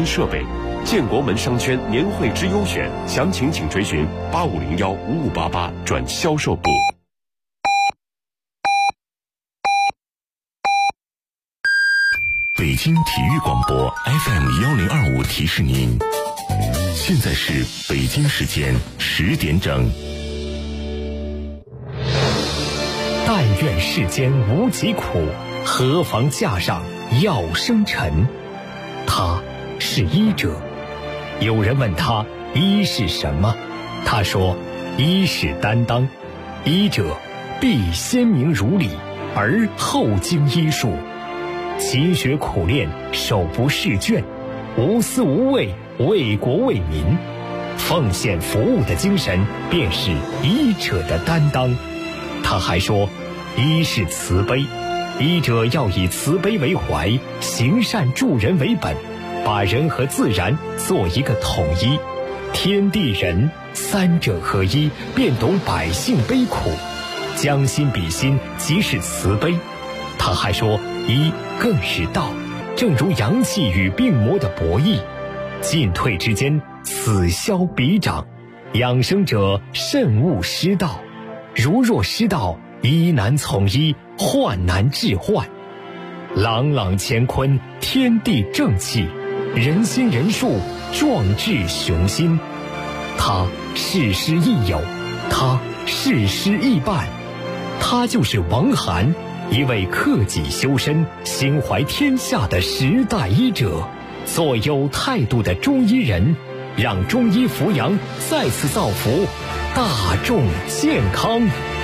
设备。建国门商圈年会之优选，详情请垂询85015588转销售部。北京体育广播 FM1025提示您，现在是北京时间10点整。 但愿世间无疾苦，何妨架上药生尘。他是医者。有人问他医是什么，他说医是担当，医者必先明如理，而后经医术，勤学苦练，手不释卷，无私无畏，为国为民，奉献服务的精神便是医者的担当。他还说医是慈悲，医者要以慈悲为怀，行善助人为本，把人和自然做一个统一，天地人三者合一，便懂百姓悲苦，将心比心，即是慈悲。他还说医更是道，正如阳气与病魔的博弈，进退之间，此消彼长，养生者慎勿失道，如若失道，医难从医，患难治患。朗朗乾坤，天地正气，人心人术，壮志雄心。他事师亦友，他事师亦伴，他就是王涵，一位克己修身、心怀天下的时代医者，做有态度的中医人，让中医扶阳再次造福大众健康。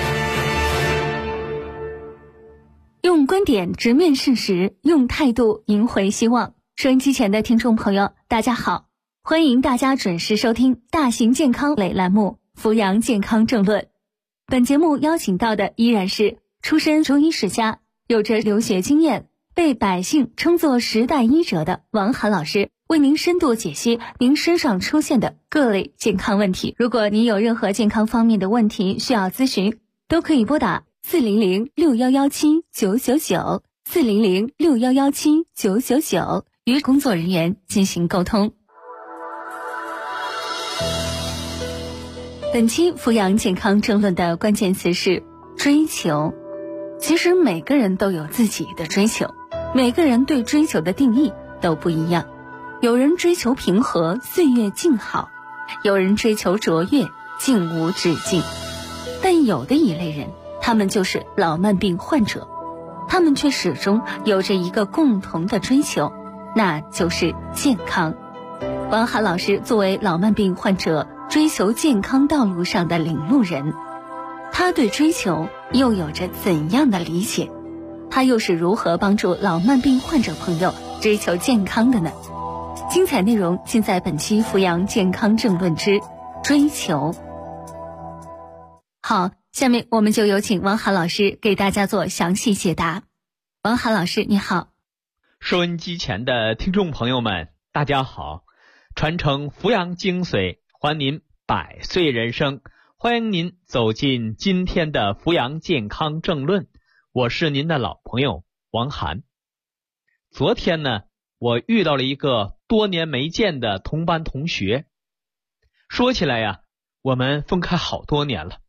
用观点直面事实，用态度赢回希望。收音机前的听众朋友，大家好，欢迎大家准时收听大型健康类栏目《扶阳健康政论》。本节目邀请到的依然是出身中医世家，有着留学经验，被百姓称作时代医者的王涵老师，为您深度解析您身上出现的各类健康问题。如果您有任何健康方面的问题需要咨询，都可以拨打400611799 400611799与工作人员进行沟通。本期扶阳健康政论的关键词是追求。其实每个人都有自己的追求，每个人对追求的定义都不一样。有人追求平和，岁月静好；有人追求卓越，静无止境。但有的一类人，他们就是老慢病患者，他们却始终有着一个共同的追求，那就是健康。王涵老师作为老慢病患者追求健康道路上的领路人，他对追求又有着怎样的理解？他又是如何帮助老慢病患者朋友追求健康的呢？精彩内容尽在本期扶阳健康政论之追求。好，下面我们就有请王涵老师给大家做详细解答。王涵老师你好。 收音机前的听众朋友们大家好，传承扶阳精髓，还您百岁人生，欢迎您走进今天的扶阳健康政论，我是您的老朋友王涵。昨天呢，我遇到了一个多年没见的同班同学，说起来呀，我们分开好多年了。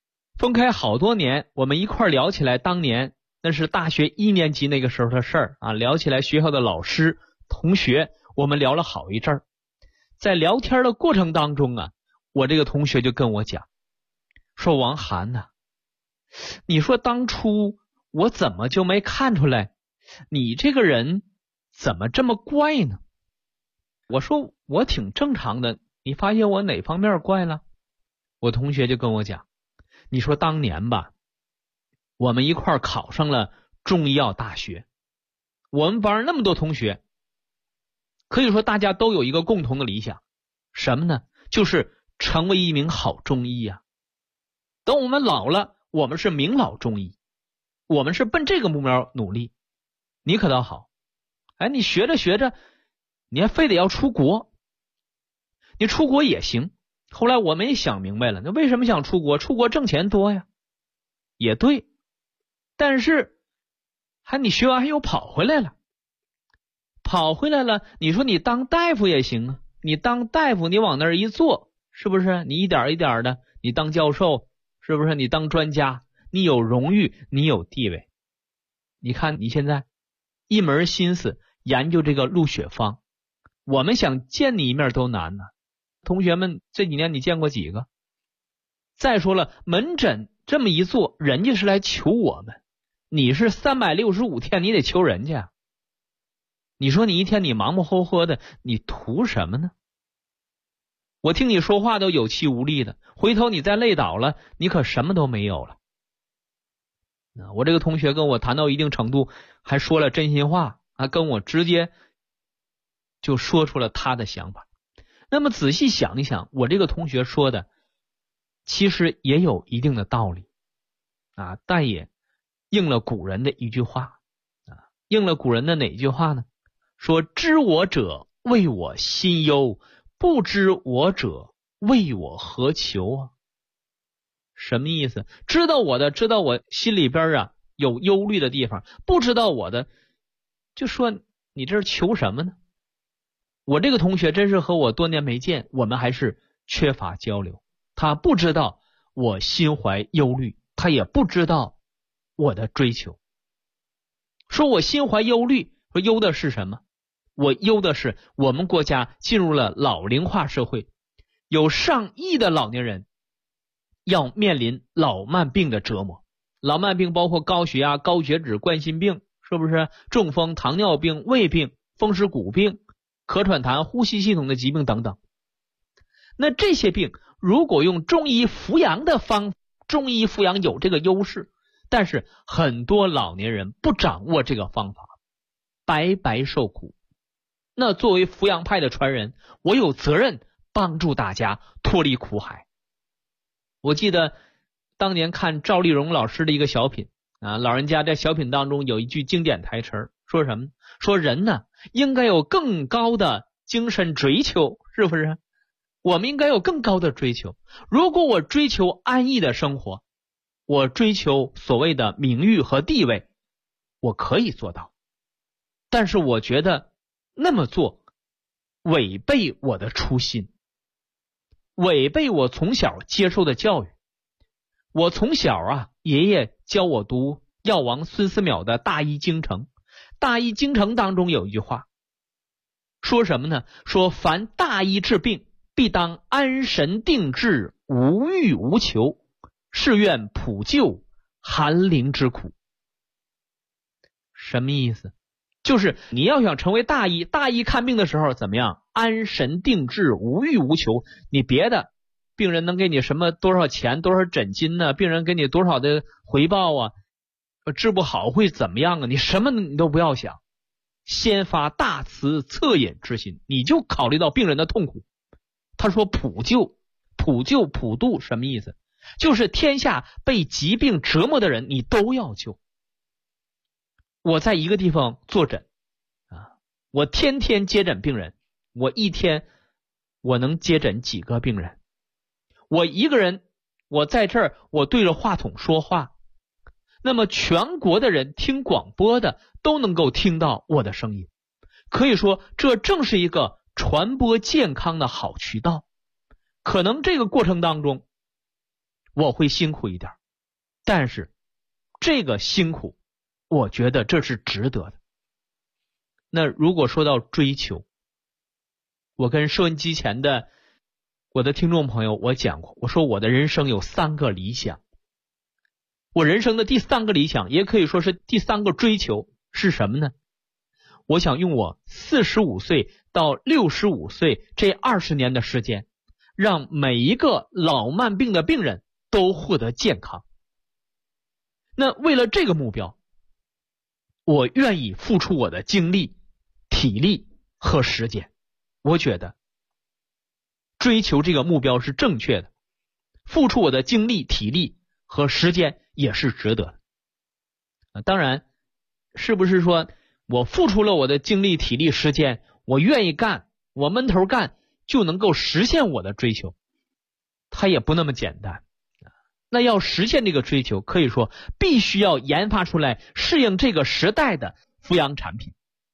我们一块聊起来当年那是大学1年级那个时候的事儿啊，聊起来学校的老师同学，我们聊了好一阵儿。在聊天的过程当中啊，我这个同学就跟我讲说，王涵呐，你说当初我怎么就没看出来你这个人怎么这么怪呢？我说我挺正常的，你发现我哪方面怪了？我同学就跟我讲，你说当年吧，我们一块考上了中医药大学，我们班那么多同学，可以说大家都有一个共同的理想，什么呢？就是成为一名好中医啊。等我们老了，我们是名老中医，我们是奔这个目标努力。你可倒好，你学着学着，你还非得要出国。你出国也行，后来我们也想明白了，那为什么想出国？出国挣钱多呀，也对。但是你学完还又跑回来了， 跑回来了，你说你当大夫也行啊，你当大夫你往那儿一坐，是不是你一点一点的，你当教授，是不是你当专家，你有荣誉，你有地位。你看你现在一门心思研究这个鹿血方，我们想见你一面都难呢。同学们这几年你见过几个？再说了，门诊这么一做，人家是来求我们，你是365天你得求人家。你说你一天你忙忙活活的，你图什么呢？我听你说话都有气无力的，回头你再累倒了，你可什么都没有了。我这个同学跟我谈到一定程度，还说了真心话啊，跟我直接就说出了他的想法。那么仔细想一想，我这个同学说的其实也有一定的道理啊，但也应了古人的一句话啊，应了古人的哪一句话呢？说知我者谓我心忧，不知我者谓我何求啊。什么意思？知道我的，知道我心里边啊有忧虑的地方，不知道我的就说你这是求什么呢？我这个同学真是和我多年没见，我们还是缺乏交流。他不知道我心怀忧虑，他也不知道我的追求。说我心怀忧虑，说忧的是什么？我忧的是我们国家进入了老龄化社会，有上亿的老年人要面临老慢病的折磨。老慢病包括高血压、高血脂、冠心病，是不是中风、糖尿病、胃病、风湿骨病、咳喘痰、呼吸系统的疾病等等。那这些病如果用中医扶阳的方法，中医扶阳有这个优势，但是很多老年人不掌握这个方法，白白受苦。那作为扶阳派的传人，我有责任帮助大家脱离苦海。我记得当年看赵丽蓉老师的一个小品啊，老人家在小品当中有一句经典台词，说什么？说人呢应该有更高的精神追求，是不是？我们应该有更高的追求。如果我追求安逸的生活，我追求所谓的名誉和地位，我可以做到。但是我觉得那么做违背我的初心，违背我从小接受的教育。我从小啊，爷爷教我读药王孙思邈的《大医精诚》。《大医精诚》当中有一句话，说什么呢？说凡大医治病，必当安神定志，无欲无求，是愿普救寒灵之苦。什么意思？就是你要想成为大医，大医看病的时候怎么样？安神定志，无欲无求。你别的病人能给你什么多少钱，多少诊金呢？病人给你多少的回报啊？治不好会怎么样啊？你什么你都不要想，先发大慈恻隐之心，你就考虑到病人的痛苦。他说普救，普救普度什么意思？就是天下被疾病折磨的人你都要救。我在一个地方坐诊啊，我天天接诊病人，我一天我能接诊几个病人？我一个人，我在这儿我对着话筒说话，那么全国的人听广播的都能够听到我的声音。可以说这正是一个传播健康的好渠道。可能这个过程当中我会辛苦一点，但是这个辛苦我觉得这是值得的。那如果说到追求，我跟收音机前的我的听众朋友我讲过，我说我的人生有3个理想。我人生的第3个理想，也可以说是第3个追求是什么呢？我想用我45岁到65岁这20年的时间，让每一个老慢病的病人都获得健康。那为了这个目标，我愿意付出我的精力、体力和时间。我觉得追求这个目标是正确的，付出我的精力、体力和时间也是值得的。当然，是不是说我付出了我的精力、体力、时间，我愿意干，我闷头干就能够实现我的追求？它也不那么简单。那要实现这个追求，可以说必须要研发出来适应这个时代的扶阳产品。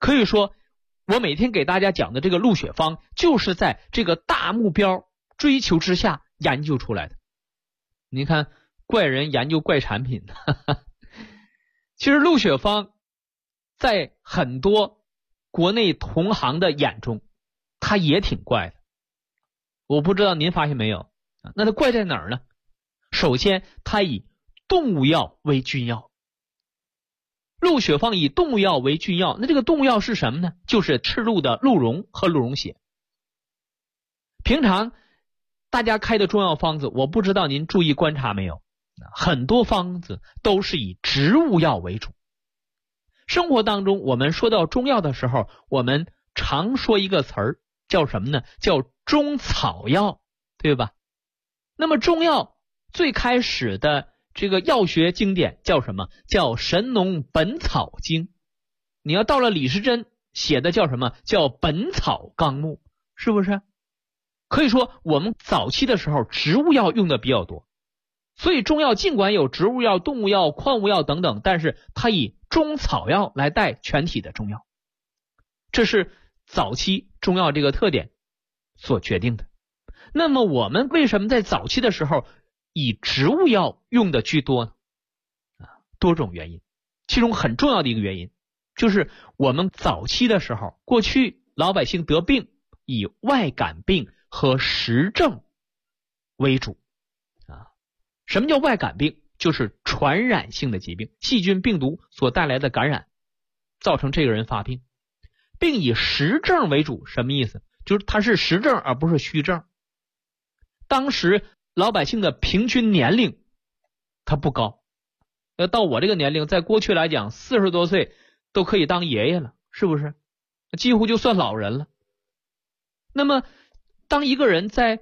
可以说我每天给大家讲的这个鹿血方，就是在这个大目标追求之下研究出来的。你看怪人研究怪产品其实鹿血方在很多国内同行的眼中它也挺怪的，我不知道您发现没有，那它怪在哪儿呢？首先它以动物药为君药，鹿血方以动物药为君药，那这个动物药是什么呢？就是赤鹿的鹿茸和鹿茸血。平常大家开的中药方子，我不知道您注意观察没有，很多方子都是以植物药为主。生活当中我们说到中药的时候，我们常说一个词儿叫什么呢？叫中草药，对吧？那么中药最开始的这个药学经典叫什么？叫《神农本草经》。你要到了李时珍写的叫什么？叫《本草纲目》，是不是？可以说我们早期的时候植物药用的比较多，所以中药尽管有植物药、动物药、矿物药等等，但是它以中草药来带全体的中药，这是早期中药这个特点所决定的。那么我们为什么在早期的时候以植物药用的居多呢？多种原因，其中很重要的一个原因就是我们早期的时候，过去老百姓得病以外感病和实症为主什么叫外感病？就是传染性的疾病，细菌病毒所带来的感染造成这个人发病，并以实症为主。什么意思？就是它是实症而不是虚症。当时老百姓的平均年龄它不高，到我这个年龄，在过去来讲40多岁都可以当爷爷了，是不是？几乎就算老人了。那么当一个人在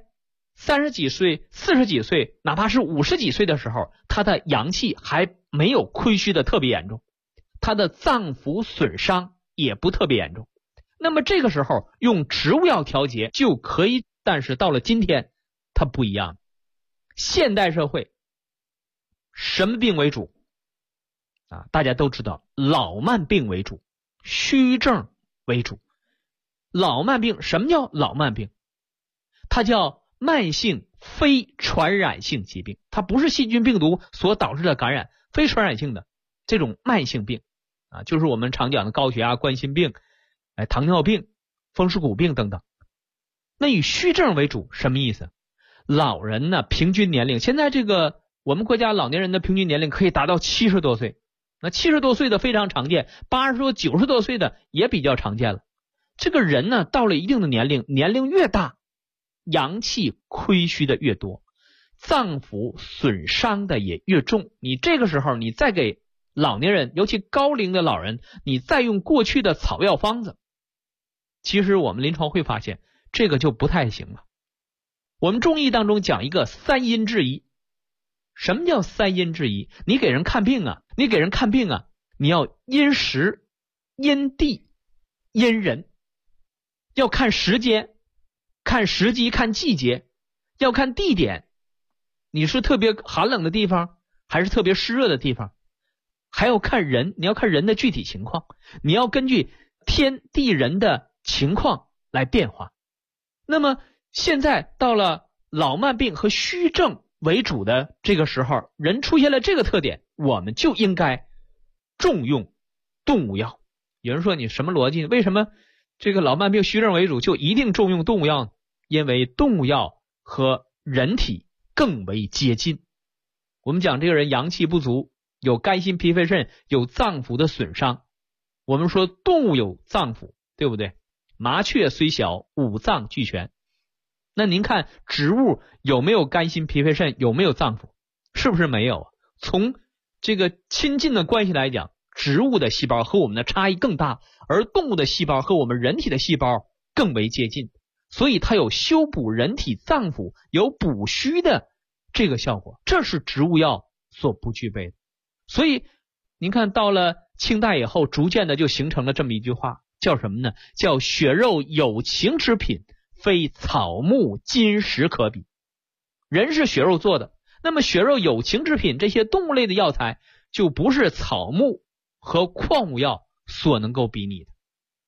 30几岁、40几岁，哪怕是50几岁的时候，他的阳气还没有亏虚的特别严重，他的脏腑损伤也不特别严重，那么这个时候用植物药调节就可以。但是到了今天它不一样，现代社会什么病为主大家都知道，老慢病为主，虚症为主。老慢病，什么叫老慢病？它叫慢性非传染性疾病，它不是细菌病毒所导致的感染，非传染性的这种慢性病就是我们常讲的高血压、冠心病、糖尿病、风湿骨病等等。那以虚症为主，什么意思？老人呢，平均年龄，现在这个我们国家老年人的平均年龄可以达到70多岁，那70多岁的非常常见，80多、90多岁的也比较常见了。这个人呢，到了一定的年龄，年龄越大，阳气亏虚的越多，脏腑损伤的也越重。你这个时候你再给老年人，尤其高龄的老人，你再用过去的草药方子，其实我们临床会发现这个就不太行了。我们中医当中讲一个三阴治医。什么叫三阴治医？你给人看病你要因时、因地、因人，要看时间、看时机、看季节，要看地点，你是特别寒冷的地方还是特别湿热的地方，还要看人，你要看人的具体情况，你要根据天地人的情况来变化。那么现在到了老慢病和虚症为主的这个时候，人出现了这个特点，我们就应该重用动物药。有人说你什么逻辑？为什么这个老慢病虚症为主就一定重用动物药呢？因为动物药和人体更为接近。我们讲这个人阳气不足，有肝心脾肺肾，有脏腑的损伤。我们说动物有脏腑，对不对？麻雀虽小，五脏俱全。那您看植物有没有肝心脾肺肾，有没有脏腑？是不是没有？从这个亲近的关系来讲，植物的细胞和我们的差异更大，而动物的细胞和我们人体的细胞更为接近，所以它有修补人体脏腑、有补虚的这个效果，这是植物药所不具备的。所以您看到了清代以后，逐渐的就形成了这么一句话，叫什么呢？叫血肉有情之品，非草木金石可比。人是血肉做的，那么血肉有情之品，这些动物类的药材就不是草木和矿物药所能够比拟的。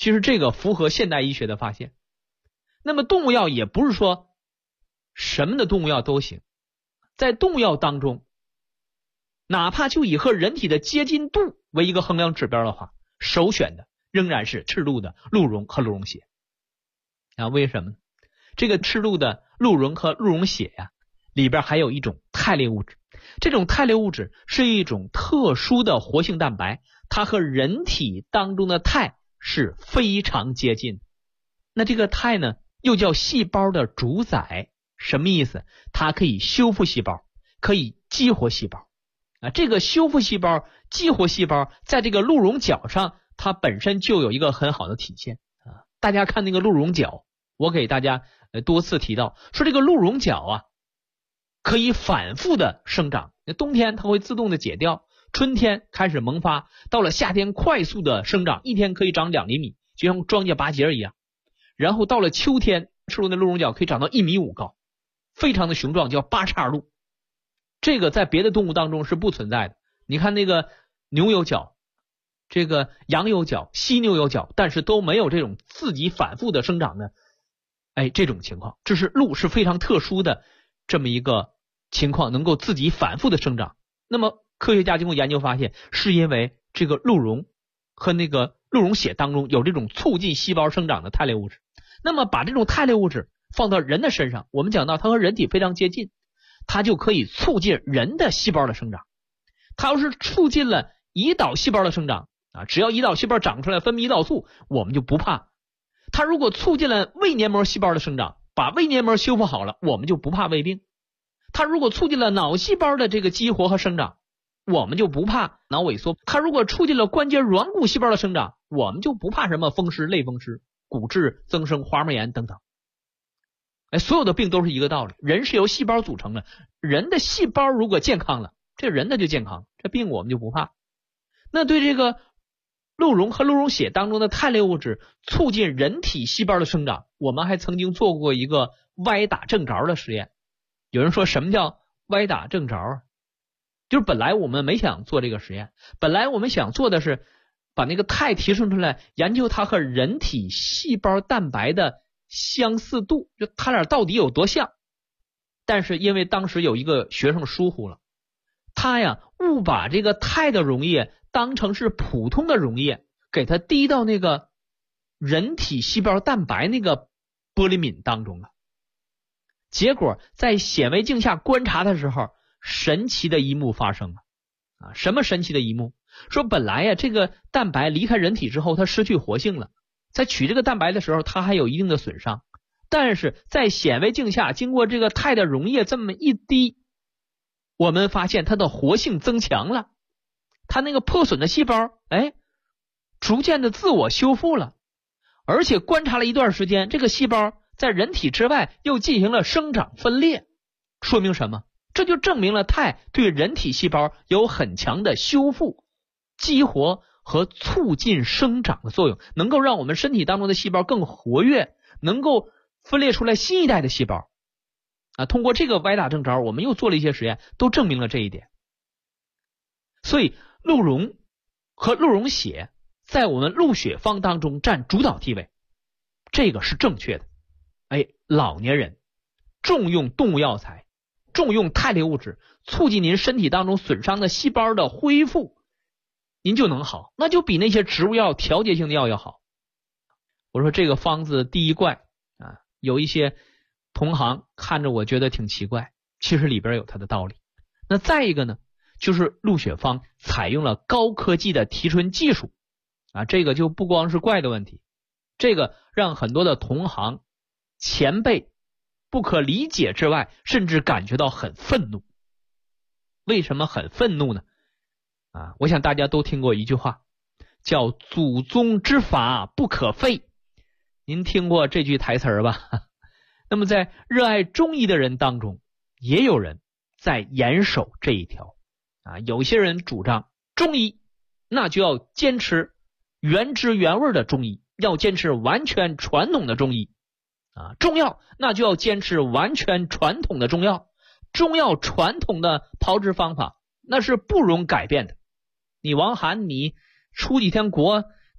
其实这个符合现代医学的发现。那么动物药也不是说什么的动物药都行，在动物药当中，哪怕就以和人体的接近度为一个衡量指标的话，首选的仍然是赤鹿的鹿茸和鹿茸血啊。为什么呢？这个赤鹿的鹿茸和鹿茸血呀，里边还有一种肽类物质，这种肽类物质是一种特殊的活性蛋白，它和人体当中的肽是非常接近。那这个肽呢，又叫细胞的主宰，什么意思？它可以修复细胞，可以激活细胞啊。这个修复细胞、激活细胞，在这个鹿茸角上，它本身就有一个很好的体现啊。大家看那个鹿茸角，我给大家多次提到，说这个鹿茸角啊，可以反复的生长，冬天它会自动的解掉，春天开始萌发，到了夏天快速的生长，一天可以长2厘米，就像庄稼拔节一样。然后到了秋天，赤鹿的鹿茸角可以长到1.5米高，非常的雄壮，叫八叉鹿。这个在别的动物当中是不存在的。你看那个牛有角，这个羊有角，犀牛有角，但是都没有这种自己反复的生长的这种情况。这是鹿是非常特殊的这么一个情况，能够自己反复的生长。那么科学家经过研究发现，是因为这个鹿茸和那个鹿茸血当中有这种促进细胞生长的肽类物质。那么把这种肽类物质放到人的身上，我们讲到它和人体非常接近，它就可以促进人的细胞的生长。它要是促进了胰岛细胞的生长啊，只要胰岛细胞长出来分泌胰岛素，我们就不怕。它如果促进了胃黏膜细胞的生长，把胃黏膜修复好了，我们就不怕胃病。它如果促进了脑细胞的这个激活和生长，我们就不怕脑萎缩。它如果促进了关节软骨细胞的生长，我们就不怕什么风湿、类风湿、骨质增生、滑膜炎等等。所有的病都是一个道理，人是由细胞组成的，人的细胞如果健康了，这人的就健康，这病我们就不怕。那对这个鹿茸和鹿茸血当中的肽类物质促进人体细胞的生长，我们还曾经做过一个歪打正着的实验。有人说什么叫歪打正着？就是本来我们没想做这个实验，本来我们想做的是把那个肽提升出来，研究它和人体细胞蛋白的相似度，就它俩到底有多像。但是因为当时有一个学生疏忽了，他呀误把这个肽的溶液当成是普通的溶液，给它滴到那个人体细胞蛋白那个玻璃皿当中了。结果在显微镜下观察的时候，神奇的一幕发生了啊！什么神奇的一幕？说本来呀这个蛋白离开人体之后，它失去活性了，在取这个蛋白的时候，它还有一定的损伤，但是在显微镜下经过这个肽的溶液这么一滴，我们发现它的活性增强了，它那个破损的细胞逐渐的自我修复了，而且观察了一段时间，这个细胞在人体之外又进行了生长分裂。说明什么？这就证明了肽对人体细胞有很强的修复、激活和促进生长的作用，能够让我们身体当中的细胞更活跃，能够分裂出来新一代的细胞啊。通过这个歪打正着，我们又做了一些实验，都证明了这一点。所以鹿茸和鹿茸血在我们鹿血方当中占主导地位，这个是正确的。老年人重用动物药材，重用肽类物质，促进您身体当中损伤的细胞的恢复，您就能好，那就比那些植物药、调节性的药要好。我说这个方子第一怪啊，有一些同行看着我觉得挺奇怪，其实里边有它的道理。那再一个呢，就是鹿血方采用了高科技的提纯技术啊，这个就不光是怪的问题，这个让很多的同行前辈不可理解之外，甚至感觉到很愤怒。为什么很愤怒呢？我想大家都听过一句话，叫祖宗之法不可废。您听过这句台词吧？那么在热爱中医的人当中，也有人在严守这一条有些人主张中医那就要坚持原汁原味的中医，要坚持完全传统的中医中药那就要坚持完全传统的中药，中药传统的炮制方法那是不容改变的。你王涵你出几天国，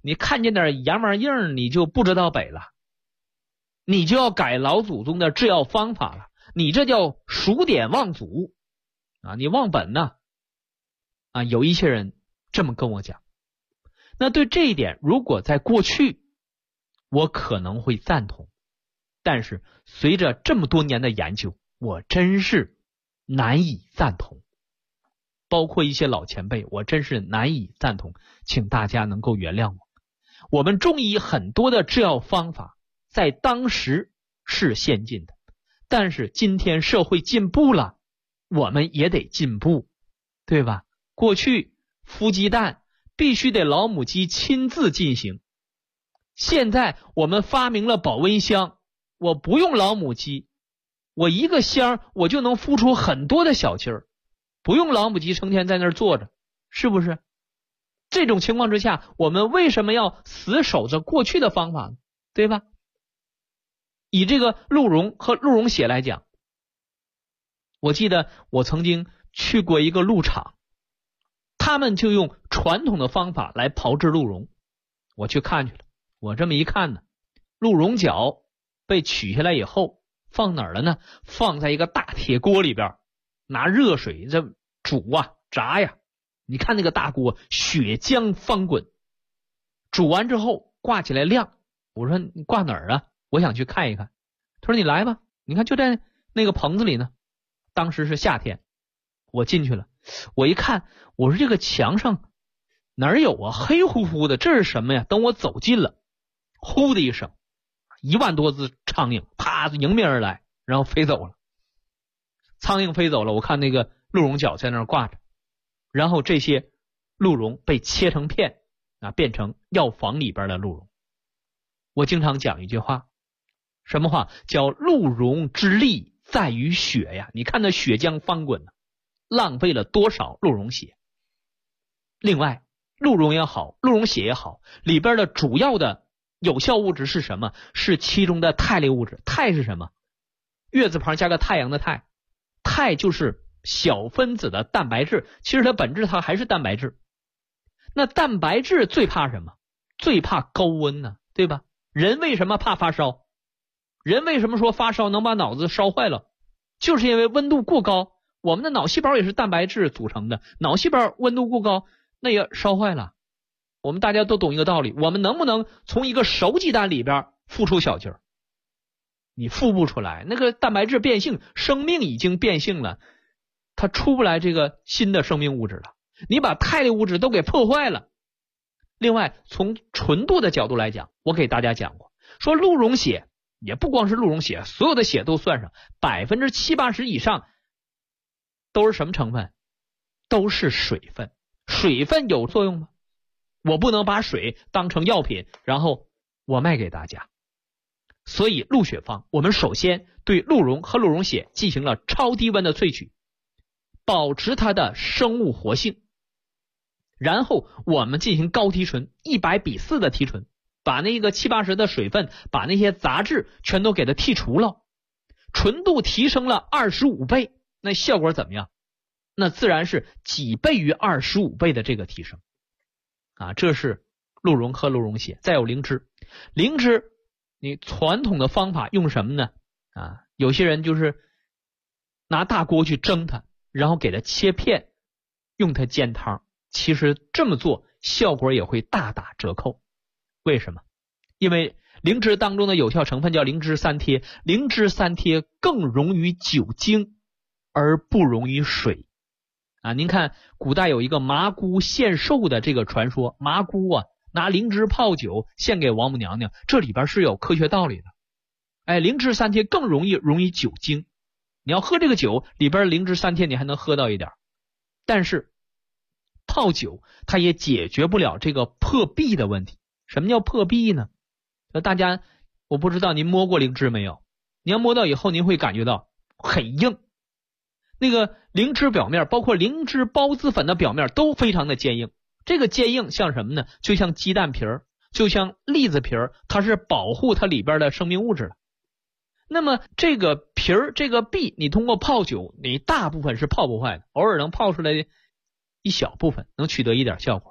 你看见点洋玩意儿你就不知道北了，你就要改老祖宗的制药方法了，你这叫数典忘祖啊，你忘本呢啊！有一些人这么跟我讲。那对这一点，如果在过去我可能会赞同，但是随着这么多年的研究，我真是难以赞同。包括一些老前辈，我真是难以赞同，请大家能够原谅我。我们中医很多的制药方法在当时是先进的，但是今天社会进步了，我们也得进步，对吧？过去孵鸡蛋必须得老母鸡亲自进行，现在我们发明了保温箱，我不用老母鸡，我一个箱我就能孵出很多的小鸡儿，不用老母鸡成天在那儿坐着，是不是？这种情况之下，我们为什么要死守着过去的方法呢？对吧？以这个鹿茸和鹿茸血来讲，我记得我曾经去过一个鹿场，他们就用传统的方法来炮制鹿茸。我去看去了，我这么一看呢，鹿茸角被取下来以后放哪儿了呢？放在一个大铁锅里边，拿热水这煮啊炸呀，你看那个大锅血浆翻滚，煮完之后挂起来晾。我说你挂哪儿啊？我想去看一看。他说你来吧，你看就在那个棚子里呢。当时是夏天，我进去了，我一看，我说这个墙上哪儿有啊？黑乎乎的，这是什么呀？等我走近了，呼的一声，1万多只苍蝇啪迎面而来，然后飞走了。苍蝇飞走了，我看那个鹿茸角在那儿挂着，然后这些鹿茸被切成片啊，变成药房里边的鹿茸。我经常讲一句话，什么话？叫鹿茸之力在于血呀！你看那血浆翻滚，浪费了多少鹿茸血。另外，鹿茸也好，鹿茸血也好，里边的主要的有效物质是什么？是其中的肽类物质。肽是什么？月字旁加个太阳的太，肽就是小分子的蛋白质，其实它本质它还是蛋白质。那蛋白质最怕什么？最怕高温呢，对吧？人为什么怕发烧？人为什么说发烧能把脑子烧坏了？就是因为温度过高，我们的脑细胞也是蛋白质组成的，脑细胞温度过高，那也烧坏了。我们大家都懂一个道理，我们能不能从一个熟鸡蛋里边孵出小鸡儿？你孵不出来，那个蛋白质变性，生命已经变性了，它出不来这个新的生命物质了，你把肽类物质都给破坏了。另外，从纯度的角度来讲，我给大家讲过，说鹿茸血也不光是鹿茸血，所有的血都算上，70%-80%以上都是什么成分？都是水分。水分有作用吗？我不能把水当成药品，然后我卖给大家。所以鹿血方，我们首先对鹿茸和鹿茸血进行了超低温的萃取，保持它的生物活性。然后我们进行高提纯，100:4的提纯，把那个70-80%的水分，把那些杂质全都给它剔除了，纯度提升了25倍，那效果怎么样？那自然是几倍于25倍的这个提升啊！这是鹿茸和鹿茸血。再有灵芝，灵芝你传统的方法用什么呢？啊，有些人就是拿大锅去蒸它，然后给它切片，用它煎汤。其实这么做效果也会大打折扣。为什么？因为灵芝当中的有效成分叫灵芝三萜，灵芝三萜更溶于酒精而不溶于水啊！您看古代有一个麻姑献寿的这个传说，麻姑啊拿灵芝泡酒献给王母娘娘，这里边是有科学道理的。哎，灵芝三萜更容易溶于酒精，你要喝这个酒里边灵芝三萜你还能喝到一点，但是泡酒它也解决不了这个破壁的问题。什么叫破壁呢？大家我不知道您摸过灵芝没有，你要摸到以后您会感觉到很硬，那个灵芝表面包括灵芝孢子粉的表面都非常的坚硬。这个坚硬像什么呢？就像鸡蛋皮儿，就像栗子皮儿，它是保护它里边的生命物质的。那么这个皮儿这个壁你通过泡酒你大部分是泡不坏的，偶尔能泡出来一小部分能取得一点效果。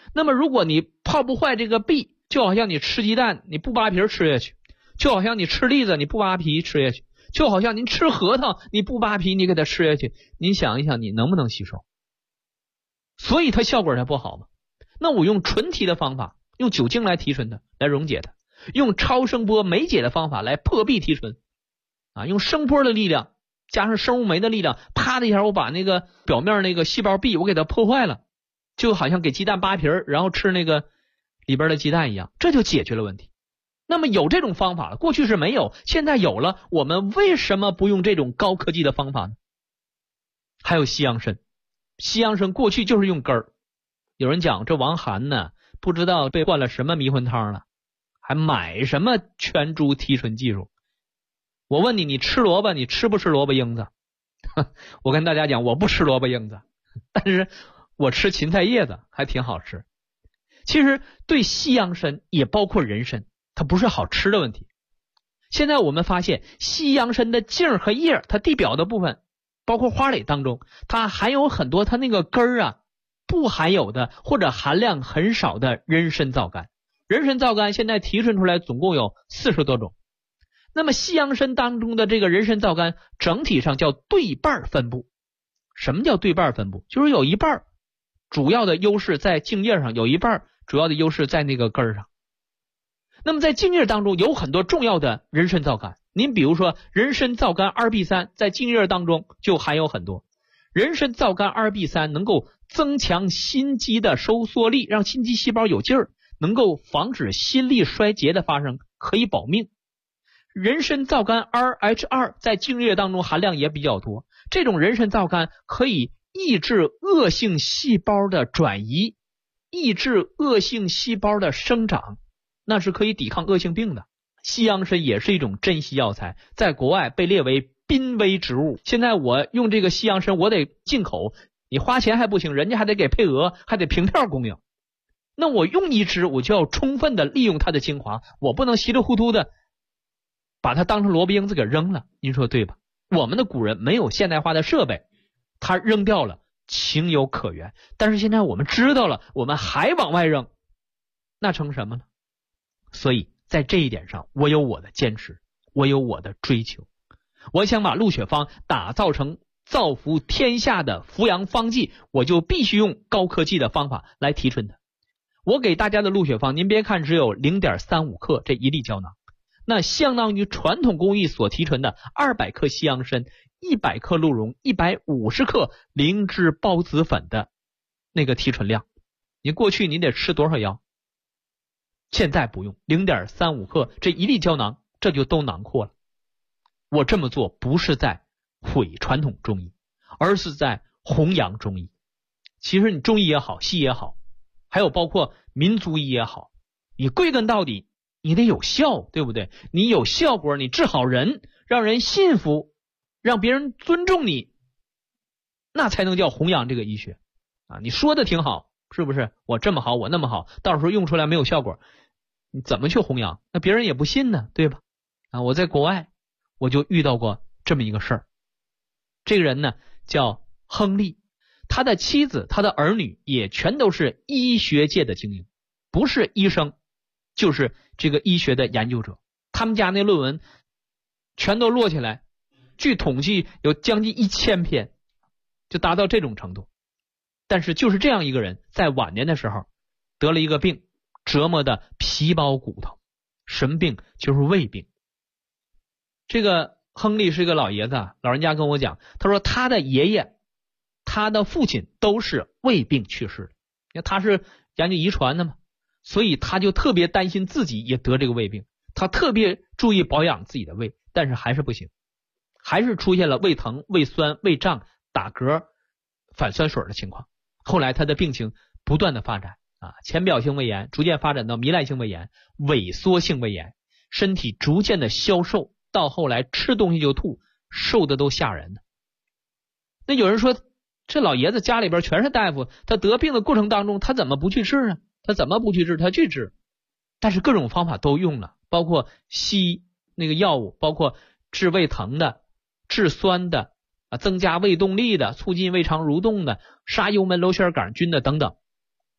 那么如果你泡不坏这个壁，就好像你吃鸡蛋你不扒皮吃下去，就好像你吃栗子你不扒皮吃下去，就好像您吃核桃你不扒皮你给它吃下去，您想一想你能不能吸收？所以它效果才不好嘛。那我用纯提的方法，用酒精来提纯它，来溶解它，用超声波酶解的方法来破壁提纯啊，用声波的力量加上生物酶的力量，啪的一下我把那个表面那个细胞壁我给它破坏了，就好像给鸡蛋扒皮然后吃那个里边的鸡蛋一样，这就解决了问题。那么有这种方法了，过去是没有，现在有了，我们为什么不用这种高科技的方法呢？还有西洋参，西洋参过去就是用根儿。有人讲这王涵呢，不知道被灌了什么迷魂汤了，还买什么全株提纯技术。我问你，你吃萝卜，你吃不吃萝卜缨子？我跟大家讲，我不吃萝卜缨子，但是我吃芹菜叶子，还挺好吃。其实对西洋参也包括人参，它不是好吃的问题。现在我们发现西洋参的茎和叶，它地表的部分包括花蕾当中，它含有很多它那个根儿啊不含有的或者含量很少的人参皂苷。人参皂苷现在提纯出来总共有40多种。那么西洋参当中的这个人参皂苷整体上叫对半分布。什么叫对半分布？就是有一半主要的优势在茎叶上，有一半主要的优势在那个根儿上。那么在茎叶当中有很多重要的人参皂苷，您比如说人参皂苷 2B3 在茎叶当中就含有很多。人参皂苷 2B3 能够增强心肌的收缩力，让心肌细胞有劲儿，能够防止心力衰竭的发生，可以保命。人参皂苷 2H2 在茎叶当中含量也比较多，这种人参皂苷可以抑制恶性细胞的转移，抑制恶性细胞的生长，那是可以抵抗恶性病的。西洋参也是一种珍稀药材，在国外被列为濒危植物。现在我用这个西洋参，我得进口，你花钱还不行，人家还得给配额，还得凭票供应。那我用一支，我就要充分的利用它的精华，我不能稀里糊涂的把它当成萝卜缨子给扔了，您说对吧？我们的古人没有现代化的设备，他扔掉了情有可原。但是现在我们知道了，我们还往外扔，那成什么呢？所以在这一点上，我有我的坚持，我有我的追求。我想把鹿血芳打造成造福天下的扶阳方剂，我就必须用高科技的方法来提纯它。我给大家的鹿血芳，您别看只有 0.35 克这一粒胶囊，那相当于传统工艺所提纯的200克西洋参、100克鹿茸、150克灵芝孢子粉的那个提纯量。你过去你得吃多少药？现在不用 0.35 克这一粒胶囊，这就都囊括了。我这么做不是在毁传统中医，而是在弘扬中医。其实你中医也好，西医也好，还有包括民族医也好，你归根到底你得有效，对不对？你有效果，你治好人，让人信服，让别人尊重你，那才能叫弘扬这个医学啊！你说的挺好，是不是？我这么好，我那么好，到时候用出来没有效果，你怎么去弘扬？那别人也不信呢，对吧？啊，我在国外我就遇到过这么一个事儿。这个人呢叫亨利，他的妻子他的儿女也全都是医学界的精英，不是医生就是这个医学的研究者。他们家那论文全都摞起来，据统计有将近1000篇，就达到这种程度。但是就是这样一个人，在晚年的时候得了一个病，折磨的皮包骨头。什么病？就是胃病。这个亨利是一个老爷子，老人家跟我讲，他说他的爷爷他的父亲都是胃病去世的，因为他是研究遗传的嘛，所以他就特别担心自己也得这个胃病，他特别注意保养自己的胃，但是还是不行，还是出现了胃疼、胃酸、胃胀、打嗝、反酸水的情况。后来他的病情不断的发展啊，浅表性胃炎逐渐发展到糜烂性胃炎、萎缩性胃炎，身体逐渐的消瘦，到后来吃东西就吐，瘦的都吓人的。那有人说，这老爷子家里边全是大夫，他得病的过程当中他怎么不去治呢？他怎么不去治？他去治，但是各种方法都用了，包括西那个药物，包括治胃疼的、治酸的、增加胃动力的、促进胃肠蠕动的、杀幽门螺旋杆菌的等等。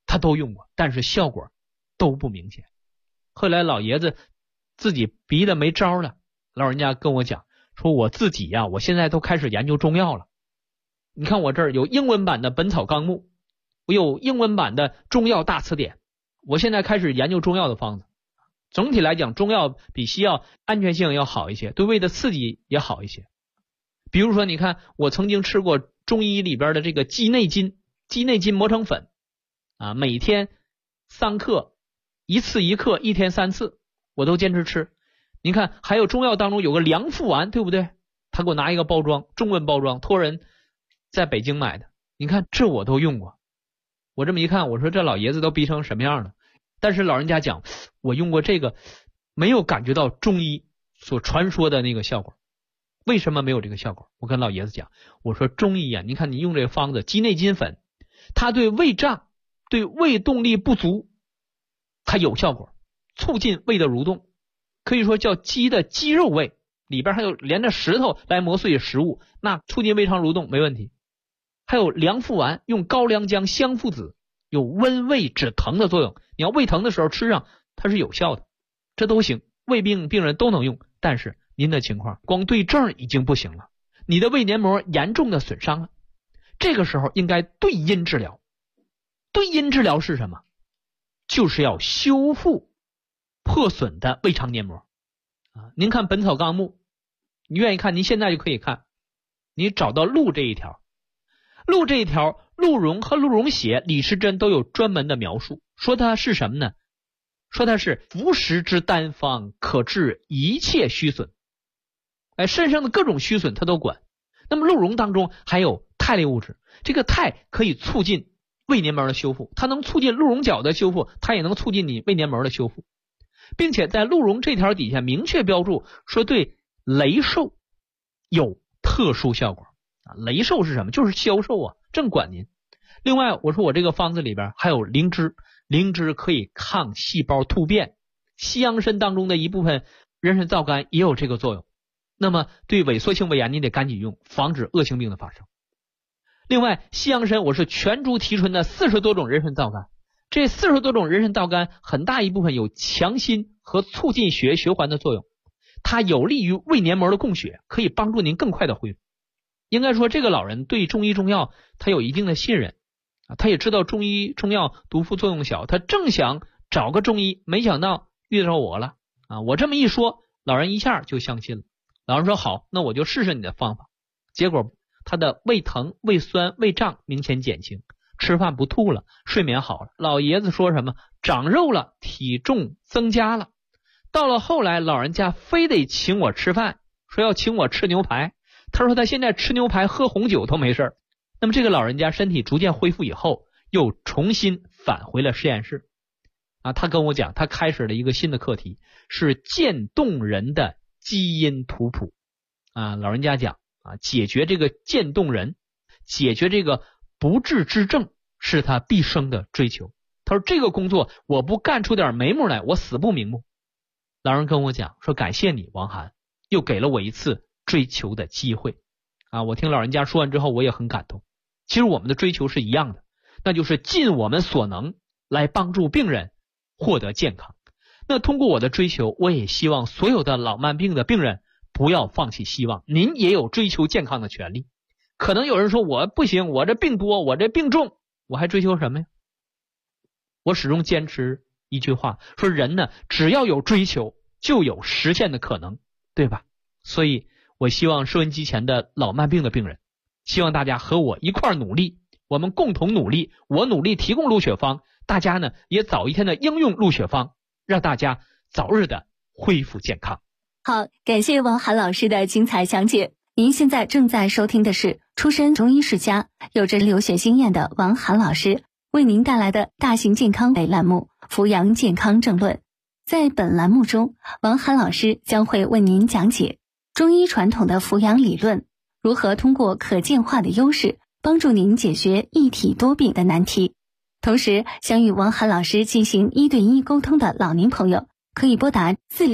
他都用过，但是效果都不明显。后来老爷子自己逼得没招了，老人家跟我讲说，我自己呀，我现在都开始研究中药了。你看我这儿有英文版的《本草纲目》，我有英文版的《中药大词典》，我现在开始研究中药的方子。总体来讲，中药比西药安全性要好一些，对胃的刺激也好一些。比如说你看，我曾经吃过中医里边的这个鸡内金磨成粉啊，每天3克，1次1克，1天3次，我都坚持吃。您看还有中药当中有个凉附丸，对不对？他给我拿一个包装，中文包装，托人在北京买的，你看这我都用过。我这么一看，我说这老爷子都逼成什么样了。但是老人家讲，我用过这个没有感觉到中医所传说的那个效果。为什么没有这个效果？我跟老爷子讲，我说中医啊，你看你用这个方子鸡内金粉，它对胃胀、对胃动力不足它有效果，促进胃的蠕动，可以说叫鸡的肌肉胃，里边还有连着石头来磨碎食物，那促进胃肠蠕动没问题。还有凉附丸，用高良姜、香附子，有温胃止疼的作用，你要胃疼的时候吃上它是有效的，这都行，胃病病人都能用。但是您的情况光对症已经不行了，你的胃黏膜严重的损伤了，这个时候应该对因治疗。对因治疗是什么？就是要修复破损的胃肠黏膜啊！您看《本草纲目》，你愿意看您现在就可以看，你找到鹿这一条，鹿这一条，鹿茸和鹿茸血李时珍都有专门的描述，说它是什么呢？说它是服食之单方，可治一切虚损。肾上的各种虚损它都管。那么鹿茸当中还有肽类物质，这个肽可以促进胃黏膜的修复，它能促进鹿茸角的修复，它也能促进你胃黏膜的修复，并且在鹿茸这条底下明确标注说对雷瘦有特殊效果啊。雷瘦是什么？就是消瘦啊，正管您。另外我说我这个方子里边还有灵芝，灵芝可以抗细胞突变，西洋参当中的一部分人参皂苷也有这个作用。那么对萎缩性胃炎你得赶紧用，防止恶性病的发生。另外西洋参我是全株提纯的40多种人参皂苷，这40多种人参皂苷很大一部分有强心和促进血液循环的作用，它有利于胃黏膜的供血，可以帮助您更快的恢复。应该说这个老人对中医中药他有一定的信任啊，他也知道中医中药毒副作用小，他正想找个中医，没想到遇到我了啊！我这么一说，老人一下就相信了。老人说好，那我就试试你的方法。结果他的胃疼、胃酸、胃胀明显减轻，吃饭不吐了，睡眠好了。老爷子说什么？长肉了，体重增加了。到了后来，老人家非得请我吃饭，说要请我吃牛排。他说他现在吃牛排喝红酒都没事。那么这个老人家身体逐渐恢复以后，又重新返回了实验室啊。他跟我讲，他开始了一个新的课题，是渐冻人的基因图谱啊。老人家讲啊，解决这个渐冻人，解决这个不治之症是他毕生的追求。他说这个工作我不干出点眉目来，我死不瞑目。老人跟我讲说，感谢你王涵，又给了我一次追求的机会啊。我听老人家说完之后，我也很感动。其实我们的追求是一样的，那就是尽我们所能来帮助病人获得健康。那通过我的追求，我也希望所有的老慢病的病人不要放弃希望，您也有追求健康的权利。可能有人说我不行，我这病多，我这病重，我还追求什么呀？我始终坚持一句话，说人呢，只要有追求就有实现的可能，对吧？所以我希望收音机前的老慢病的病人，希望大家和我一块努力，我们共同努力，我努力提供鹿血方，大家呢也早一天的应用鹿血方，让大家早日的恢复健康。 好，感谢王涵老师的精彩讲解。您现在正在收听的是出身中医世家、有着留学经验的王涵老师为您带来的大型健康类栏目《扶阳健康政论》。在本栏目中，王涵老师将会为您讲解中医传统的扶阳理论，如何通过可见化的优势帮助您解决一体多病的难题。同时，想与王涵老师进行1对1沟通的老年朋友，可以拨打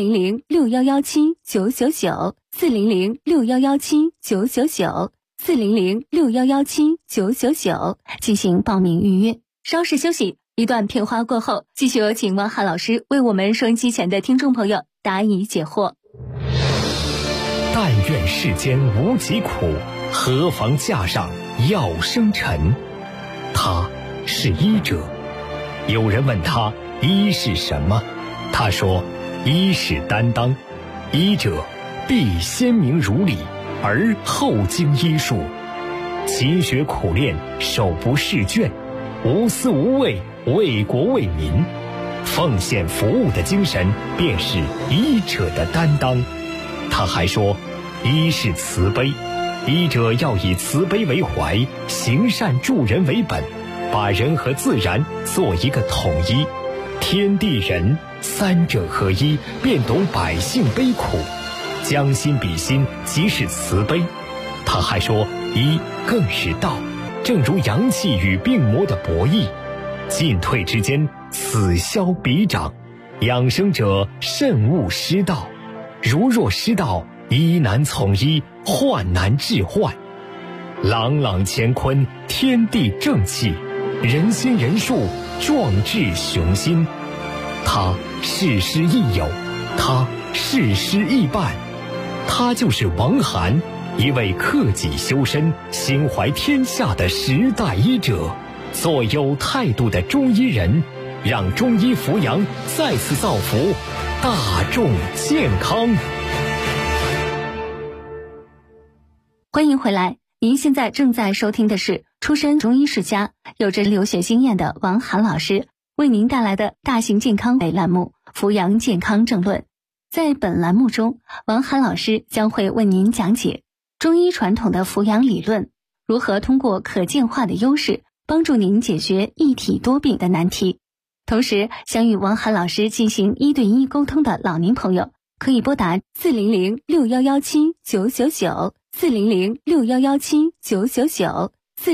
400-6117-999 400-6117-999 400-6117-999进行报名预约。稍事休息， 一段片花过后，继续有请汪涵老师为我们收音机前的听众朋友答疑解惑。 但愿世间无疾苦，何妨架上药生尘。他是医者。有人问他医是什么，他说医是担当，医者必先明如理，而后经医术，勤学苦练，手不释卷，无私无畏，为国为民，奉献服务的精神便是医者的担当。他还说医是慈悲，医者要以慈悲为怀，行善助人为本，把人和自然做一个统一，天地人三者合一，便懂百姓悲苦，将心比心，即是慈悲。他还说医更是道，正如阳气与病魔的博弈，进退之间，此消彼长，养生者慎勿失道，如若失道，医难从医，患难治患。朗朗乾坤，天地正气，人心人术，壮志雄心。他事师亦友，他事师亦伴，他就是王涵，一位克己修身、心怀天下的时代医者，做有态度的中医人，让中医扶阳再次造福大众健康。 欢迎回来，您现在正在收听的是出身中医世家、有着留学经验的王涵老师为您带来的大型健康类栏目《扶阳健康正论》。在本栏目中，王涵老师将会为您讲解中医传统的扶阳理论，如何通过可见化的优势帮助您解决一体多病的难题。同时，想与王涵老师进行1对1沟通的老年朋友，可以拨打400-6117-999 400-6117-999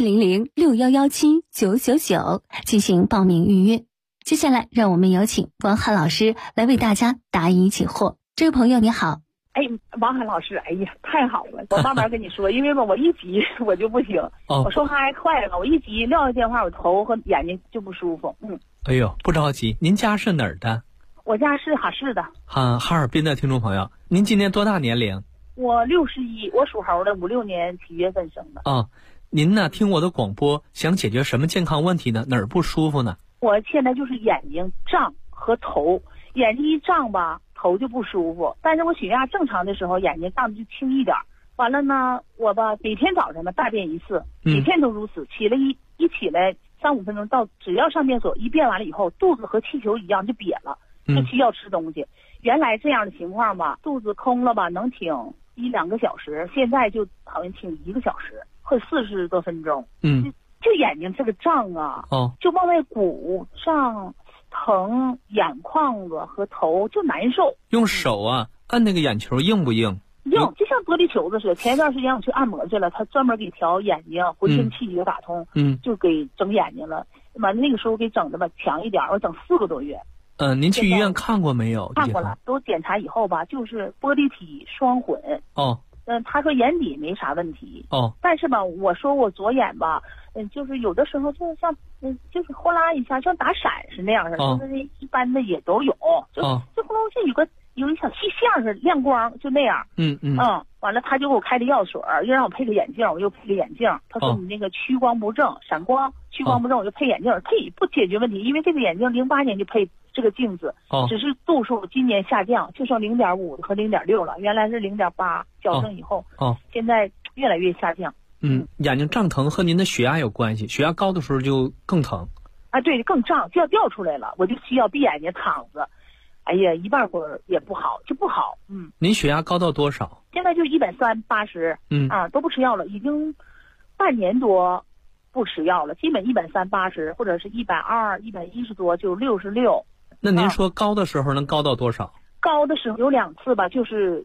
400-6117-999进行报名预约。接下来让我们有请王涵老师来为大家答疑解惑。这位朋友你好。 王涵老师，哎呀，太好了！我慢慢跟你说，因为吧，我一急我就不行，我说话还快了，我一急撂下电话，我头和眼睛就不舒服。 哎呦，不着急，您家是哪儿的？ 我家是哈市的。 哈尔滨的听众朋友，您今年多大年龄？ 我61，我属猴的，56年7月份生的。 您呢？听我的广播，想解决什么健康问题呢？哪儿不舒服呢？ 我现在就是眼睛胀和头，眼睛一胀吧，头就不舒服。但是我血压正常的时候，眼睛胀的就轻一点。完了呢，我吧每天早上吧大便一次，每天都如此。起来一起来3-5分钟到，只要上厕所一便完了以后，肚子和气球一样就瘪了，就需要吃东西。原来这样的情况吧，肚子空了吧能挺1-2个小时，现在就好像挺1个小时或40多分钟。就眼睛这个胀啊，就往外鼓胀疼，眼眶子和头就难受。 用手啊按那个眼球硬不硬？ 硬，就像玻璃球子似的。前一段时间我去按摩去了，他专门给调眼睛，浑身气血打通，就给整眼睛了。完了那个时候给整的吧强一点，我整4个多月。 您去医院看过没有？ 看过了，都检查以后吧，就是玻璃体双混。他说眼底没啥问题。但是吧，我说我左眼吧，就是有的时候就像就是哗啦一下，像打闪是那样似的，就是一般的也都有，就呼隆就有一小细线是亮光，就那样。完了他就给我开的药水，又让我配个眼镜，我又配个眼镜。他说你那个屈光不正，闪光屈光不正，我就配眼镜，配不解决问题，因为这个眼镜08年就配这个镜子，只是度数今年下降，就剩0.5和0.6了，原来是0.8，矫正以后，现在越来越下降。 眼睛胀疼和您的血压有关系，血压高的时候就更疼。 对，更胀，就要掉出来了，我就需要闭眼睛躺着。哎呀，一半会儿也不好，就不好。 您血压高到多少？ 现在就130/80，都不吃药了，已经半年多不吃药了，基本130/80，或者是120、110多就66。 那您说高的时候能高到多少？ 高的时候有2次吧，就是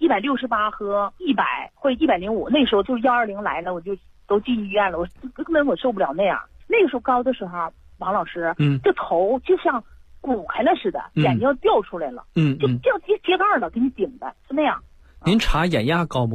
168和100或者105，那时候就120来了，我就都进医院了，我根本我受不了那样。那个时候高的时候，王老师，这头就像鼓开了似的，眼睛要掉出来了，就掉秸秆了，给你顶的是那样。 您查眼压高不高？